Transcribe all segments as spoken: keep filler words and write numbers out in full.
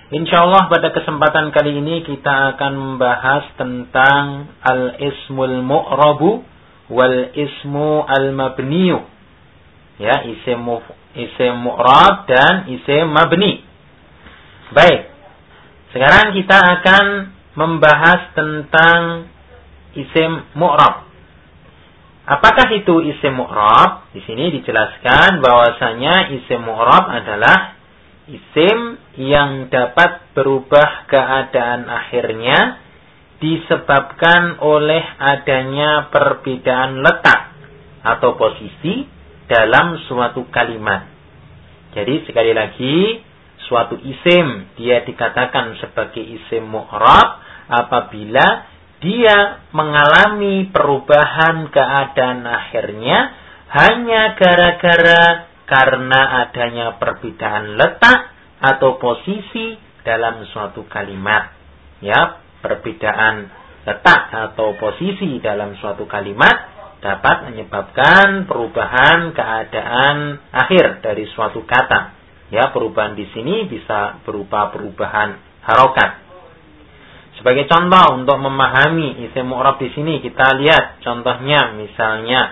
Insyaallah pada kesempatan kali ini kita akan membahas tentang al-ismul mu'rabu wal ismu al-mabniyu. Ya, isim isim mu'rab dan isim mabni. Baik. Sekarang kita akan membahas tentang isim mu'rab. Apakah itu isim mu'rab? Di sini dijelaskan bahwasanya isim mu'rab adalah isim yang dapat berubah keadaan akhirnya disebabkan oleh adanya perbedaan letak atau posisi dalam suatu kalimat. Jadi sekali lagi, suatu isim dia dikatakan sebagai isim mu'rab apabila dia mengalami perubahan keadaan akhirnya hanya gara-gara karena adanya perbedaan letak atau posisi dalam suatu kalimat. Ya, perbedaan letak atau posisi dalam suatu kalimat dapat menyebabkan perubahan keadaan akhir dari suatu kata. Ya, perubahan di sini bisa berupa perubahan harokat. Sebagai contoh untuk memahami isim mu'rab di sini kita lihat contohnya misalnya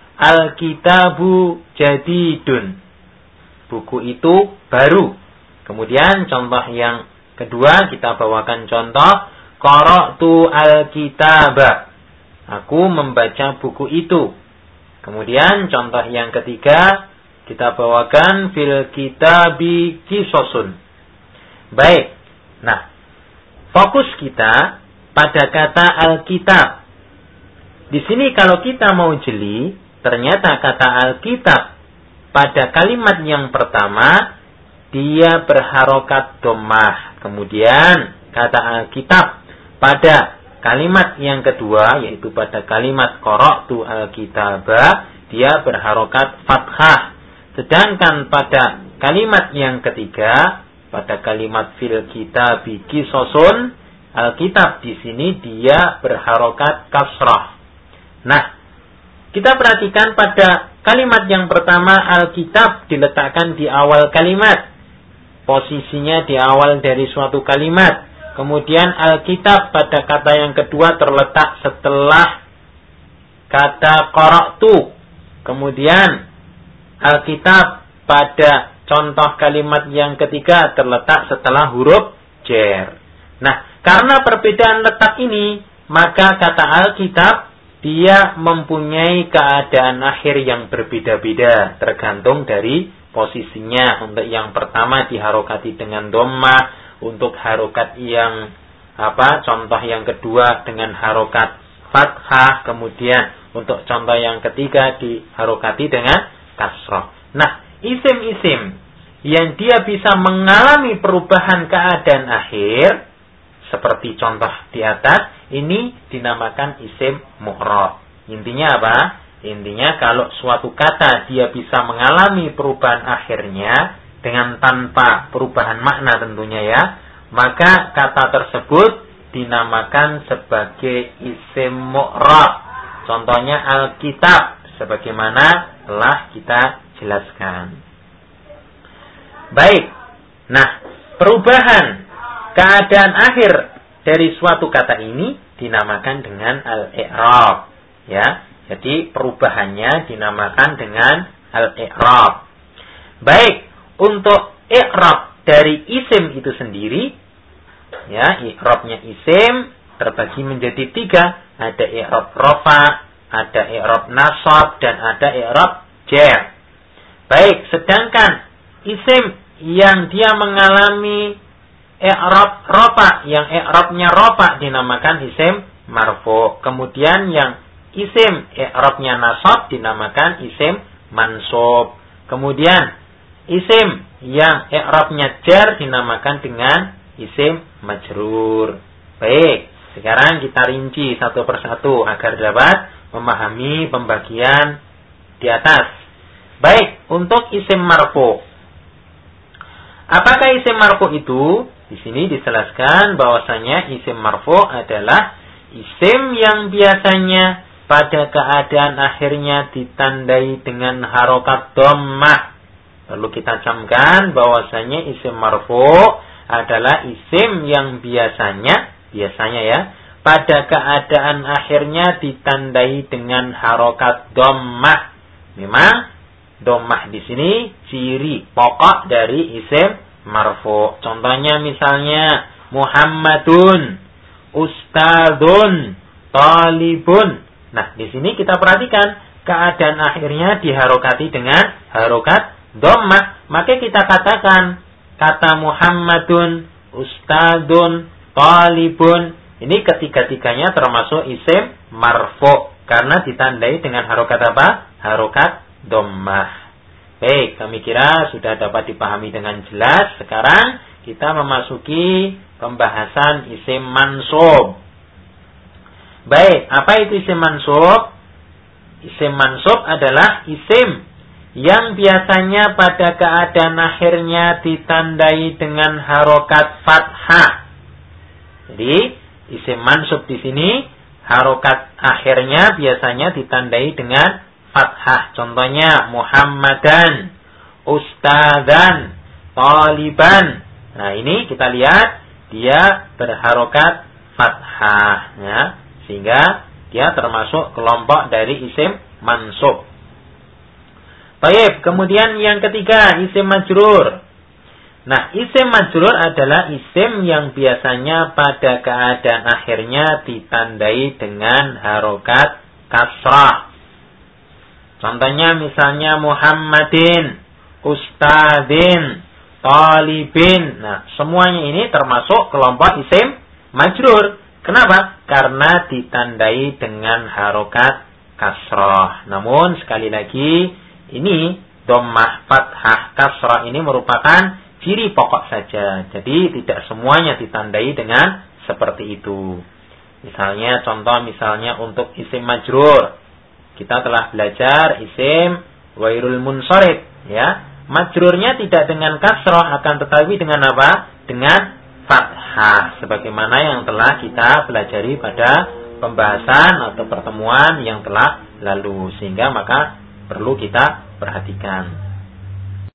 Al-kitabu jadidun. Buku itu baru. Kemudian contoh yang kedua kita bawakan contoh qara'tu al-kitaba. Aku membaca buku itu. Kemudian contoh yang ketiga kita bawakan fil kitabi qisasun. Baik. Nah, fokus kita pada kata al-kitab. Di sini kalau kita mau jeli, ternyata kata Alkitab pada kalimat yang pertama dia berharokat dhammah. Kemudian kata Alkitab pada kalimat yang kedua yaitu pada kalimat qara'tu al-kitaba dia berharokat fathah. Sedangkan pada kalimat yang ketiga pada kalimat fil kitabi qisasun Alkitab di sini dia berharokat kasrah. Nah, kita perhatikan pada kalimat yang pertama Alkitab diletakkan di awal kalimat. Posisinya di awal dari suatu kalimat. Kemudian Alkitab pada kata yang kedua terletak setelah kata qara'tu. Kemudian Alkitab pada contoh kalimat yang ketiga terletak setelah huruf jar. Nah, karena perbedaan letak ini, maka kata Alkitab dia mempunyai keadaan akhir yang berbeda-beda tergantung dari posisinya. Untuk yang pertama diharokati dengan dhammah, untuk harokat yang apa contoh yang kedua dengan harokat fathah, kemudian untuk contoh yang ketiga diharokati dengan kasrah. Nah, isim-isim yang dia bisa mengalami perubahan keadaan akhir seperti contoh di atas, ini dinamakan isim mu'rab. Intinya apa? Intinya kalau suatu kata dia bisa mengalami perubahan akhirnya dengan tanpa perubahan makna tentunya ya, maka kata tersebut dinamakan sebagai isim mu'rab. Contohnya Alkitab, sebagaimana telah kita jelaskan. Baik. Nah, perubahan keadaan akhir dari suatu kata ini dinamakan dengan al-i'rab. Ya, jadi perubahannya dinamakan dengan al-i'rab. Baik, untuk i'rab dari isim itu sendiri, ya, i'rabnya isim terbagi menjadi tiga. Ada i'rab rafa, ada i'rab nasab, dan ada i'rab jar. Baik, sedangkan isim yang dia mengalami i'rab rafa, yang i'rabnya rafa dinamakan isim marfu. Kemudian yang isim i'rabnya nasab dinamakan isim mansub. Kemudian isim yang i'rabnya jar dinamakan dengan isim majrur. Baik, sekarang kita rinci satu persatu agar dapat memahami pembagian di atas. Baik, untuk isim marfu. Apakah isim marfu itu? Di sini dijelaskan bahwasanya isim marfu adalah isim yang biasanya pada keadaan akhirnya ditandai dengan harokat dhammah. Lalu kita camkan bahwasanya isim marfu adalah isim yang biasanya, biasanya ya, pada keadaan akhirnya ditandai dengan harokat dhammah. Memang dhammah di sini ciri pokok dari isim marfu. Contohnya misalnya Muhammadun, Ustadzun, Talibun. Nah, di sini kita perhatikan keadaan akhirnya diharokati dengan harokat dhammah. Maka kita katakan kata Muhammadun, Ustadzun, Talibun, ini ketiga-tiganya termasuk isim marfu karena ditandai dengan harokat apa? Harokat dhammah. Baik, kami kira sudah dapat dipahami dengan jelas. Sekarang kita memasuki pembahasan isim mansub. Baik, apa itu isim mansub? Isim mansub adalah isim yang biasanya pada keadaan akhirnya ditandai dengan harokat fathah. Jadi, isim mansub di sini harokat akhirnya biasanya ditandai dengan fathah. Contohnya Muhammadan, Ustadzan, Taliban. Nah, ini kita lihat dia berharokat fathah ya, sehingga dia termasuk kelompok dari isim mansub. Baik, kemudian yang ketiga isim majrur. Nah, isim majrur adalah isim yang biasanya pada keadaan akhirnya ditandai dengan harokat kasrah. Contohnya misalnya Muhammadin, Ustadzin, Talibin. Nah, semuanya ini termasuk kelompok isim majrur. Kenapa? Karena ditandai dengan harokat kasrah. Namun sekali lagi, ini dhammah, fathah, kasrah ini merupakan ciri pokok saja. Jadi tidak semuanya ditandai dengan seperti itu. Misalnya contoh misalnya untuk isim majrur. Kita telah belajar isim ghairul munsharif ya. Majrurnya tidak dengan kasrah akan tetapi dengan apa? Dengan fathah sebagaimana yang telah kita pelajari pada pembahasan atau pertemuan yang telah lalu, sehingga maka perlu kita perhatikan.